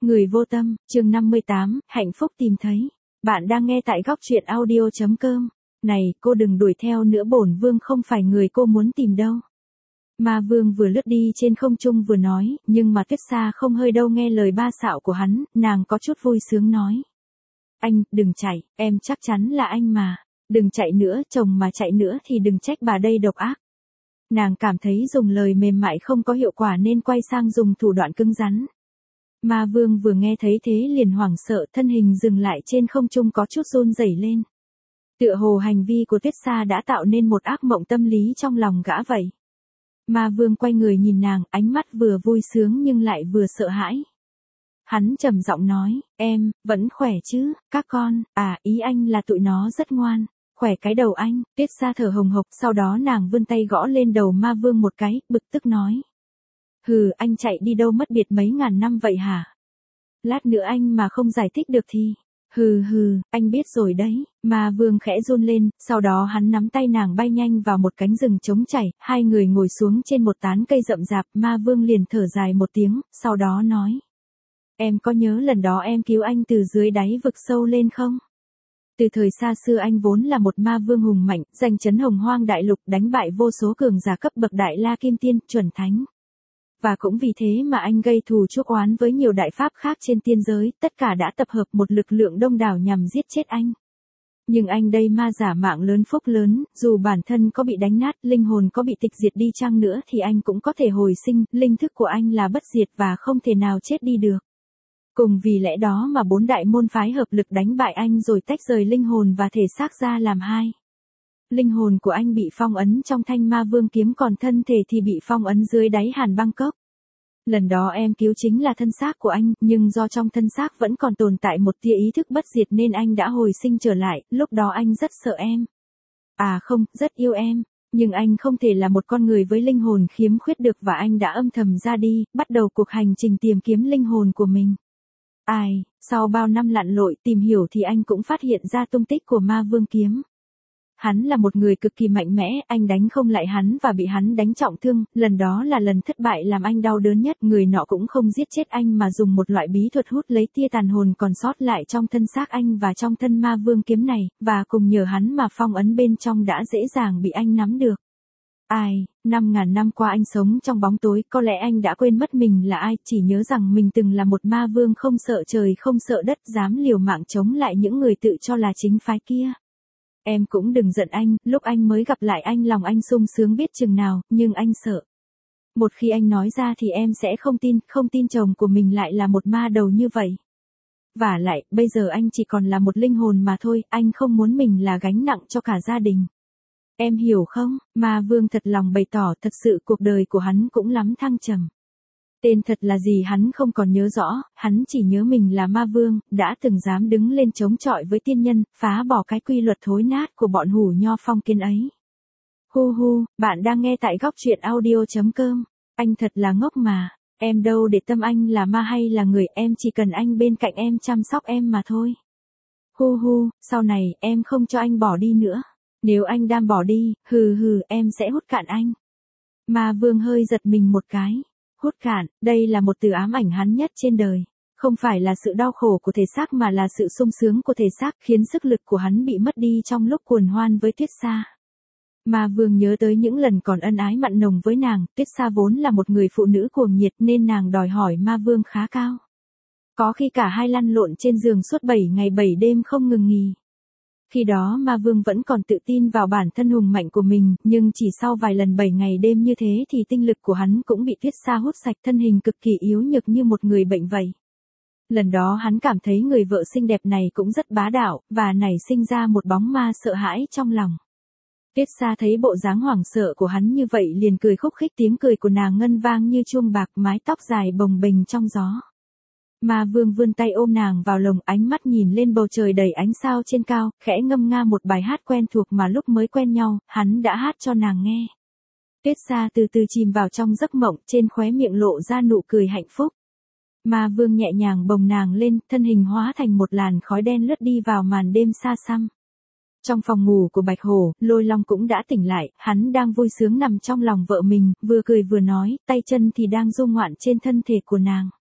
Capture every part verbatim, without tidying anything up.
Người vô tâm, chương năm mươi tám, hạnh phúc tìm thấy. Bạn đang nghe tại góc truyện audio chấm com. Này, cô đừng đuổi theo nữa, bổn vương không phải người cô muốn tìm đâu. Ma vương vừa lướt đi trên không trung vừa nói, nhưng mà Tuyết Sa không hơi đâu nghe lời ba xạo của hắn, nàng có chút vui sướng nói. Anh, đừng chạy, em chắc chắn là anh mà. Đừng chạy nữa, chồng mà chạy nữa thì đừng trách bà đây độc ác. Nàng cảm thấy dùng lời mềm mại không có hiệu quả nên quay sang dùng thủ đoạn cứng rắn. Ma vương vừa nghe thấy thế liền hoảng sợ, thân hình dừng lại trên không trung có chút run rẩy lên. Tựa hồ hành vi của Tuyết Sa đã tạo nên một ác mộng tâm lý trong lòng gã vậy. Ma vương quay người nhìn nàng, ánh mắt vừa vui sướng nhưng lại vừa sợ hãi. Hắn trầm giọng nói, em, vẫn khỏe chứ, các con, à, ý anh là tụi nó rất ngoan. Khỏe cái đầu anh. Tuyết Sa thở hồng hộc, sau đó nàng vươn tay gõ lên đầu ma vương một cái, bực tức nói. Hừ, anh chạy đi đâu mất biệt mấy ngàn năm vậy hả? Lát nữa anh mà không giải thích được thì... Hừ hừ, anh biết rồi đấy. Ma vương khẽ run lên, sau đó hắn nắm tay nàng bay nhanh vào một cánh rừng trống chảy, hai người ngồi xuống trên một tán cây rậm rạp, ma vương liền thở dài một tiếng, sau đó nói. Em có nhớ lần đó em cứu anh từ dưới đáy vực sâu lên không? Từ thời xa xưa anh vốn là một ma vương hùng mạnh, danh chấn hồng hoang đại lục, đánh bại vô số cường giả cấp bậc đại la kim tiên, chuẩn thánh. Và cũng vì thế mà anh gây thù chuốc oán với nhiều đại pháp khác trên tiên giới, tất cả đã tập hợp một lực lượng đông đảo nhằm giết chết anh. Nhưng anh đây ma giả mạng lớn phúc lớn, dù bản thân có bị đánh nát, linh hồn có bị tịch diệt đi chăng nữa thì anh cũng có thể hồi sinh, linh thức của anh là bất diệt và không thể nào chết đi được. Cùng vì lẽ đó mà bốn đại môn phái hợp lực đánh bại anh rồi tách rời linh hồn và thể xác ra làm hai. Linh hồn của anh bị phong ấn trong thanh ma vương kiếm, còn thân thể thì bị phong ấn dưới đáy hàn băng cốc. Lần đó em cứu chính là thân xác của anh, nhưng do trong thân xác vẫn còn tồn tại một tia ý thức bất diệt nên anh đã hồi sinh trở lại, lúc đó anh rất sợ em. À không, rất yêu em. Nhưng anh không thể là một con người với linh hồn khiếm khuyết được và anh đã âm thầm ra đi, bắt đầu cuộc hành trình tìm kiếm linh hồn của mình. Ai, sau bao năm lặn lội tìm hiểu thì anh cũng phát hiện ra tung tích của ma vương kiếm. Hắn là một người cực kỳ mạnh mẽ, anh đánh không lại hắn và bị hắn đánh trọng thương, lần đó là lần thất bại làm anh đau đớn nhất. Người nọ cũng không giết chết anh mà dùng một loại bí thuật hút lấy tia tàn hồn còn sót lại trong thân xác anh và trong thân ma vương kiếm này, và cùng nhờ hắn mà phong ấn bên trong đã dễ dàng bị anh nắm được. Ai, năm ngàn năm qua anh sống trong bóng tối, có lẽ anh đã quên mất mình là ai, chỉ nhớ rằng mình từng là một ma vương không sợ trời không sợ đất, dám liều mạng chống lại những người tự cho là chính phái kia. Em cũng đừng giận anh, lúc anh mới gặp lại anh lòng anh sung sướng biết chừng nào, nhưng anh sợ. Một khi anh nói ra thì em sẽ không tin, không tin chồng của mình lại là một ma đầu như vậy. Vả lại, bây giờ anh chỉ còn là một linh hồn mà thôi, anh không muốn mình là gánh nặng cho cả gia đình. Em hiểu không? Ma vương thật lòng bày tỏ, thật sự cuộc đời của hắn cũng lắm thăng trầm. Tên thật là gì hắn không còn nhớ rõ, hắn chỉ nhớ mình là ma vương, đã từng dám đứng lên chống chọi với tiên nhân, phá bỏ cái quy luật thối nát của bọn hủ nho phong kiến ấy. Hu hu, bạn đang nghe tại góc truyện audio chấm com. Anh thật là ngốc mà, em đâu để tâm anh là ma hay là người, em chỉ cần anh bên cạnh em chăm sóc em mà thôi. Hu hu, sau này em không cho anh bỏ đi nữa. Nếu anh đam bỏ đi, hừ hừ, em sẽ hút cạn anh. Ma vương hơi giật mình một cái. Hút cạn, đây là một từ ám ảnh hắn nhất trên đời. Không phải là sự đau khổ của thể xác mà là sự sung sướng của thể xác, khiến sức lực của hắn bị mất đi trong lúc cuồng hoan với Tuyết Sa. Ma vương nhớ tới những lần còn ân ái mặn nồng với nàng, Tuyết Sa vốn là một người phụ nữ cuồng nhiệt nên nàng đòi hỏi ma vương khá cao. Có khi cả hai lăn lộn trên giường suốt bảy ngày bảy đêm không ngừng nghỉ. Khi đó ma vương vẫn còn tự tin vào bản thân hùng mạnh của mình, nhưng chỉ sau vài lần bảy ngày đêm như thế thì tinh lực của hắn cũng bị Tuyết Sa hút sạch, thân hình cực kỳ yếu nhược như một người bệnh vậy. Lần đó hắn cảm thấy người vợ xinh đẹp này cũng rất bá đạo, và nảy sinh ra một bóng ma sợ hãi trong lòng. Tuyết Sa thấy bộ dáng hoảng sợ của hắn như vậy liền cười khúc khích, tiếng cười của nàng ngân vang như chuông bạc, mái tóc dài bồng bềnh trong gió. Ma vương vươn tay ôm nàng vào lồng, ánh mắt nhìn lên bầu trời đầy ánh sao trên cao, khẽ ngâm nga một bài hát quen thuộc mà lúc mới quen nhau, hắn đã hát cho nàng nghe. Tuyết Sa từ từ chìm vào trong giấc mộng, trên khóe miệng lộ ra nụ cười hạnh phúc. Ma vương nhẹ nhàng bồng nàng lên, thân hình hóa thành một làn khói đen lướt đi vào màn đêm xa xăm. Trong phòng ngủ của Bạch Hổ, Lôi Long cũng đã tỉnh lại, hắn đang vui sướng nằm trong lòng vợ mình, vừa cười vừa nói, tay chân thì đang du ngoạn trên thân thể của nàng.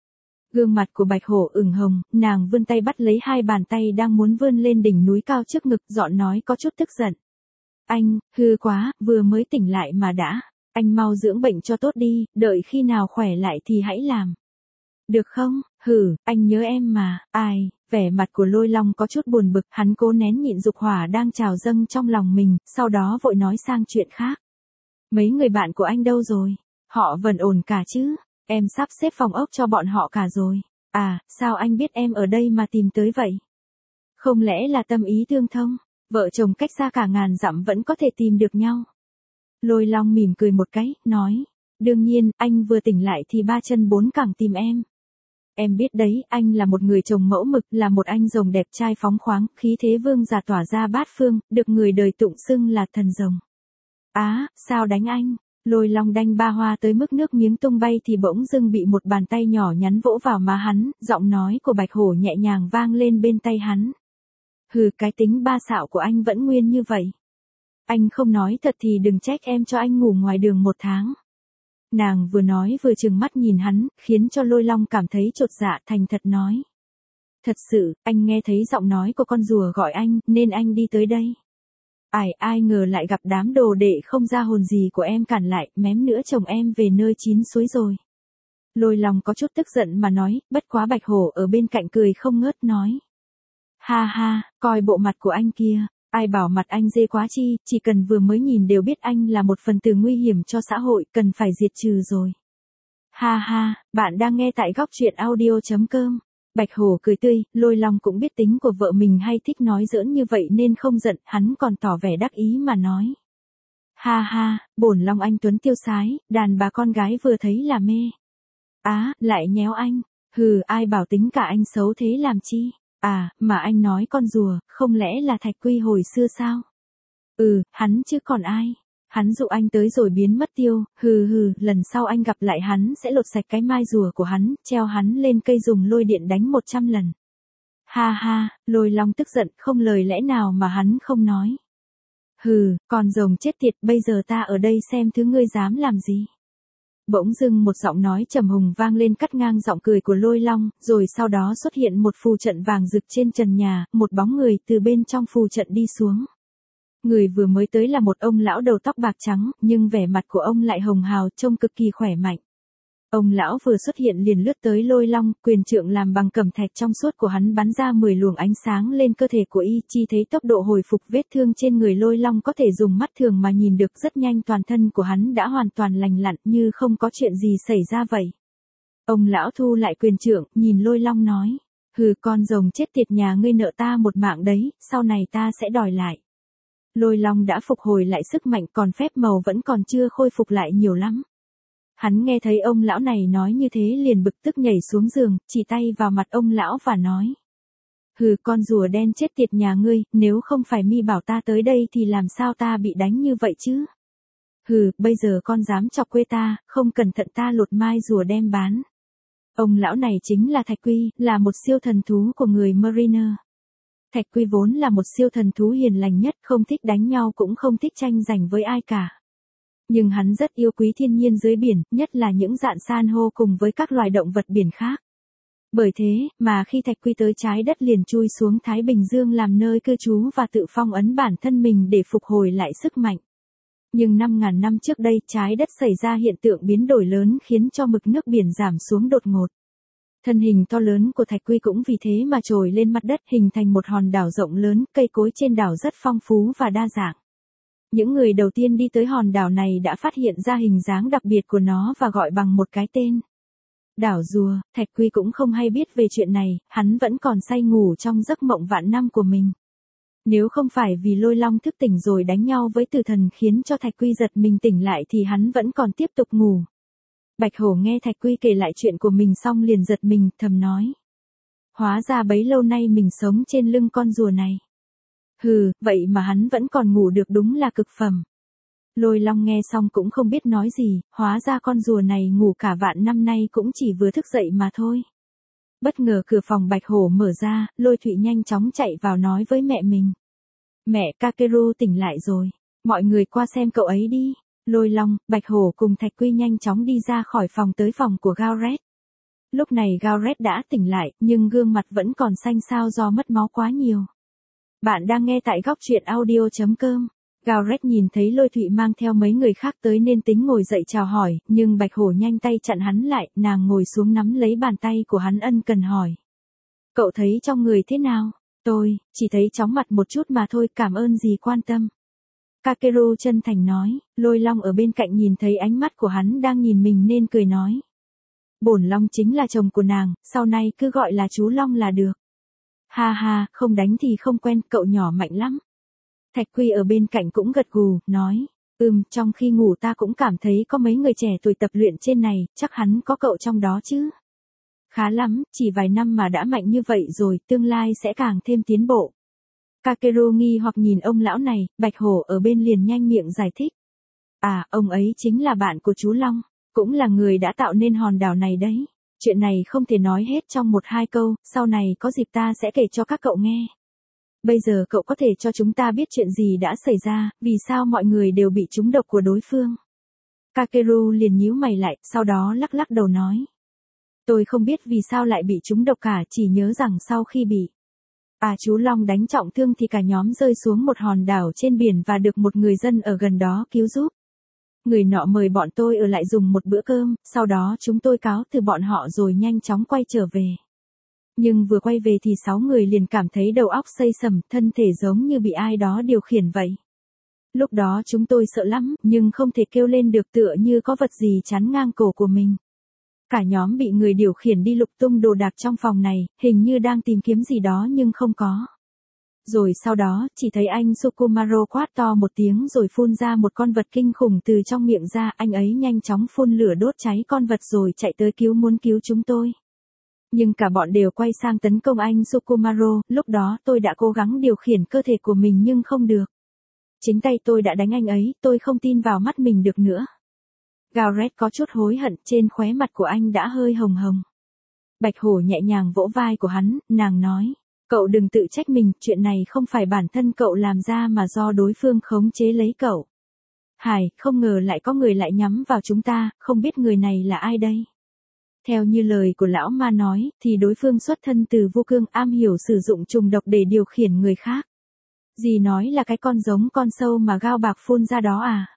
Gương mặt của Bạch Hổ ửng hồng, nàng vươn tay bắt lấy hai bàn tay đang muốn vươn lên đỉnh núi cao trước ngực, giọng nói có chút tức giận. Anh, hư quá, vừa mới tỉnh lại mà đã. Anh mau dưỡng bệnh cho tốt đi, đợi khi nào khỏe lại thì hãy làm. Được không? Hử, anh nhớ em mà. Ai? Vẻ mặt của Lôi Long có chút buồn bực, hắn cố nén nhịn dục hỏa đang trào dâng trong lòng mình, sau đó vội nói sang chuyện khác. Mấy người bạn của anh đâu rồi? Họ vẫn ổn cả chứ? Em sắp xếp phòng ốc cho bọn họ cả rồi. À, sao anh biết em ở đây mà tìm tới vậy? Không lẽ là tâm ý tương thông? Vợ chồng cách xa cả ngàn dặm vẫn có thể tìm được nhau. Lôi Long mỉm cười một cái, nói. Đương nhiên, anh vừa tỉnh lại thì ba chân bốn cẳng tìm em. Em biết đấy, anh là một người chồng mẫu mực, là một anh rồng đẹp trai phóng khoáng, khí thế vương giả tỏa ra bát phương, được người đời tụng xưng là thần rồng. Á, sao đánh anh? Lôi Long đanh ba hoa tới mức nước miếng tung bay thì bỗng dưng bị một bàn tay nhỏ nhắn vỗ vào má hắn, giọng nói của Bạch Hổ nhẹ nhàng vang lên bên tay hắn. Hừ, cái tính ba xạo của anh vẫn nguyên như vậy. Anh không nói thật thì đừng trách em cho anh ngủ ngoài đường một tháng. Nàng vừa nói vừa trừng mắt nhìn hắn, khiến cho Lôi Long cảm thấy chột dạ, thành thật nói. Thật sự, anh nghe thấy giọng nói của con rùa gọi anh, nên anh đi tới đây. Ai ai ngờ lại gặp đám đồ đệ không ra hồn gì của em cản lại, mém nữa chồng em về nơi chín suối rồi. Lôi Long có chút tức giận mà nói, bất quá Bạch Hổ ở bên cạnh cười không ngớt nói. Ha ha, coi bộ mặt của anh kia, ai bảo mặt anh dê quá chi, chỉ cần vừa mới nhìn đều biết anh là một phần tử nguy hiểm cho xã hội, cần phải diệt trừ rồi. Ha ha, bạn đang nghe tại góc truyện audio chấm com. Bạch Hổ cười tươi, Lôi Long cũng biết tính của vợ mình hay thích nói giỡn như vậy nên không giận, hắn còn tỏ vẻ đắc ý mà nói. Ha ha, bổn Long anh tuấn tiêu sái, đàn bà con gái vừa thấy là mê. Á, lại nhéo anh, hừ, ai bảo tính cả anh xấu thế làm chi? À, mà anh nói con rùa, không lẽ là Thạch Quy hồi xưa sao? Ừ, hắn chứ còn ai? Hắn dụ anh tới rồi biến mất tiêu, hừ hừ, lần sau anh gặp lại hắn sẽ lột sạch cái mai rùa của hắn, treo hắn lên cây dùng lôi điện đánh một trăm lần. Ha ha, Lôi Long tức giận, không lời lẽ nào mà hắn không nói. Hừ, con rồng chết tiệt, bây giờ ta ở đây xem thứ ngươi dám làm gì. Bỗng dưng một giọng nói trầm hùng vang lên cắt ngang giọng cười của Lôi Long, rồi sau đó xuất hiện một phù trận vàng rực trên trần nhà, một bóng người từ bên trong phù trận đi xuống. Người vừa mới tới là một ông lão đầu tóc bạc trắng, nhưng vẻ mặt của ông lại hồng hào, trông cực kỳ khỏe mạnh. Ông lão vừa xuất hiện liền lướt tới Lôi Long, quyền trượng làm bằng cẩm thạch trong suốt của hắn bắn ra mười luồng ánh sáng lên cơ thể của y, chi thấy tốc độ hồi phục vết thương trên người Lôi Long có thể dùng mắt thường mà nhìn được rất nhanh, toàn thân của hắn đã hoàn toàn lành lặn như không có chuyện gì xảy ra vậy. Ông lão thu lại quyền trượng, nhìn Lôi Long nói, hừ, con rồng chết tiệt nhà ngươi nợ ta một mạng đấy, sau này ta sẽ đòi lại. Lôi Long đã phục hồi lại sức mạnh, còn phép màu vẫn còn chưa khôi phục lại nhiều lắm. Hắn nghe thấy ông lão này nói như thế liền bực tức nhảy xuống giường, chỉ tay vào mặt ông lão và nói. Hừ, con rùa đen chết tiệt nhà ngươi, nếu không phải mi bảo ta tới đây thì làm sao ta bị đánh như vậy chứ? Hừ, bây giờ con dám chọc quê ta, không cẩn thận ta lột mai rùa đem bán. Ông lão này chính là Thạch Quy, là một siêu thần thú của người Mariner. Thạch Quy vốn là một siêu thần thú hiền lành nhất, không thích đánh nhau cũng không thích tranh giành với ai cả. Nhưng hắn rất yêu quý thiên nhiên dưới biển, nhất là những rạn san hô cùng với các loài động vật biển khác. Bởi thế, mà khi Thạch Quy tới trái đất liền chui xuống Thái Bình Dương làm nơi cư trú và tự phong ấn bản thân mình để phục hồi lại sức mạnh. Nhưng năm ngàn năm trước đây, trái đất xảy ra hiện tượng biến đổi lớn khiến cho mực nước biển giảm xuống đột ngột. Thân hình to lớn của Thạch Quy cũng vì thế mà trồi lên mặt đất, hình thành một hòn đảo rộng lớn, cây cối trên đảo rất phong phú và đa dạng. Những người đầu tiên đi tới hòn đảo này đã phát hiện ra hình dáng đặc biệt của nó và gọi bằng một cái tên. Đảo rùa. Thạch Quy cũng không hay biết về chuyện này, hắn vẫn còn say ngủ trong giấc mộng vạn năm của mình. Nếu không phải vì Lôi Long thức tỉnh rồi đánh nhau với tử thần khiến cho Thạch Quy giật mình tỉnh lại thì hắn vẫn còn tiếp tục ngủ. Bạch Hổ nghe Thạch Quy kể lại chuyện của mình xong liền giật mình, thầm nói. Hóa ra bấy lâu nay mình sống trên lưng con rùa này. Hừ, vậy mà hắn vẫn còn ngủ được, đúng là cực phẩm. Lôi Long nghe xong cũng không biết nói gì, hóa ra con rùa này ngủ cả vạn năm nay cũng chỉ vừa thức dậy mà thôi. Bất ngờ cửa phòng Bạch Hổ mở ra, Lôi Thụy nhanh chóng chạy vào nói với mẹ mình. Mẹ, Kakeru tỉnh lại rồi, mọi người qua xem cậu ấy đi. Lôi Long, Bạch Hổ cùng Thạch Quy nhanh chóng đi ra khỏi phòng tới phòng của Gauret. Lúc này Garrett đã tỉnh lại, nhưng gương mặt vẫn còn xanh xao do mất máu quá nhiều. Bạn đang nghe tại góc truyện audio.com. Garrett nhìn thấy Lôi Thụy mang theo mấy người khác tới nên tính ngồi dậy chào hỏi, nhưng Bạch Hổ nhanh tay chặn hắn lại, nàng ngồi xuống nắm lấy bàn tay của hắn ân cần hỏi. Cậu thấy trong người thế nào? Tôi, chỉ thấy chóng mặt một chút mà thôi, cảm ơn gì quan tâm. Kakeru chân thành nói, Lôi Long ở bên cạnh nhìn thấy ánh mắt của hắn đang nhìn mình nên cười nói. Bổn Long chính là chồng của nàng, sau này cứ gọi là chú Long là được. Ha ha, không đánh thì không quen, cậu nhỏ mạnh lắm. Thạch Quy ở bên cạnh cũng gật gù, nói, ừm, trong khi ngủ ta cũng cảm thấy có mấy người trẻ tuổi tập luyện trên này, chắc hắn có cậu trong đó chứ. Khá lắm, chỉ vài năm mà đã mạnh như vậy rồi, tương lai sẽ càng thêm tiến bộ. Kakeru nghi hoặc nhìn ông lão này, Bạch Hổ ở bên liền nhanh miệng giải thích. À, ông ấy chính là bạn của chú Long, cũng là người đã tạo nên hòn đảo này đấy. Chuyện này không thể nói hết trong một hai câu, sau này có dịp ta sẽ kể cho các cậu nghe. Bây giờ cậu có thể cho chúng ta biết chuyện gì đã xảy ra, vì sao mọi người đều bị trúng độc của đối phương. Kakeru liền nhíu mày lại, sau đó lắc lắc đầu nói. Tôi không biết vì sao lại bị trúng độc cả, chỉ nhớ rằng sau khi bị À chú Long đánh trọng thương thì cả nhóm rơi xuống một hòn đảo trên biển và được một người dân ở gần đó cứu giúp. Người nọ mời bọn tôi ở lại dùng một bữa cơm, sau đó chúng tôi cáo từ bọn họ rồi nhanh chóng quay trở về. Nhưng vừa quay về thì sáu người liền cảm thấy đầu óc xây sầm, thân thể giống như bị ai đó điều khiển vậy. Lúc đó chúng tôi sợ lắm, nhưng không thể kêu lên được, tựa như có vật gì chắn ngang cổ của mình. Cả nhóm bị người điều khiển đi lục tung đồ đạc trong phòng này, hình như đang tìm kiếm gì đó nhưng không có. Rồi sau đó, chỉ thấy anh Sukumaro quát to một tiếng rồi phun ra một con vật kinh khủng từ trong miệng ra, anh ấy nhanh chóng phun lửa đốt cháy con vật rồi chạy tới cứu muốn cứu chúng tôi. Nhưng cả bọn đều quay sang tấn công anh Sukumaro, lúc đó tôi đã cố gắng điều khiển cơ thể của mình nhưng không được. Chính tay tôi đã đánh anh ấy, tôi không tin vào mắt mình được nữa. Garrett có chút hối hận, trên khóe mặt của anh đã hơi hồng hồng. Bạch Hổ nhẹ nhàng vỗ vai của hắn, nàng nói, cậu đừng tự trách mình, chuyện này không phải bản thân cậu làm ra mà do đối phương khống chế lấy cậu. Hải, không ngờ lại có người lại nhắm vào chúng ta, không biết người này là ai đây. Theo như lời của lão ma nói, thì đối phương xuất thân từ vô cương, am hiểu sử dụng trùng độc để điều khiển người khác. Dì nói là cái con giống con sâu mà Gao Bạc phun ra đó à?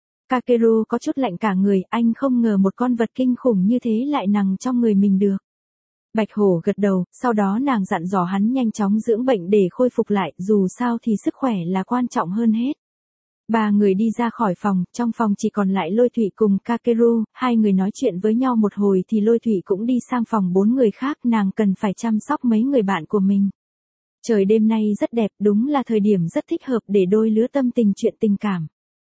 Kakeru có chút lạnh cả người, anh không ngờ một con vật kinh khủng như thế lại nằm trong người mình được. Bạch Hổ gật đầu, sau đó nàng dặn dò hắn nhanh chóng dưỡng bệnh để khôi phục lại, dù sao thì sức khỏe là quan trọng hơn hết. Ba người đi ra khỏi phòng, trong phòng chỉ còn lại Lôi Thụy cùng Kakeru, hai người nói chuyện với nhau một hồi thì Lôi Thụy cũng đi sang phòng bốn người khác, nàng cần phải chăm sóc mấy người bạn của mình. Trời đêm nay rất đẹp, đúng là thời điểm rất thích hợp để đôi lứa tâm tình chuyện tình cảm.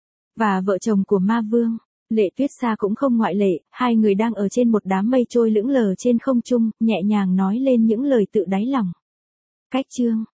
Và vợ chồng của Ma Vương, Lệ Tuyết Sa cũng không ngoại lệ, hai người đang ở trên một đám mây trôi lững lờ trên không trung, nhẹ nhàng nói lên những lời tự đáy lòng. Cách chương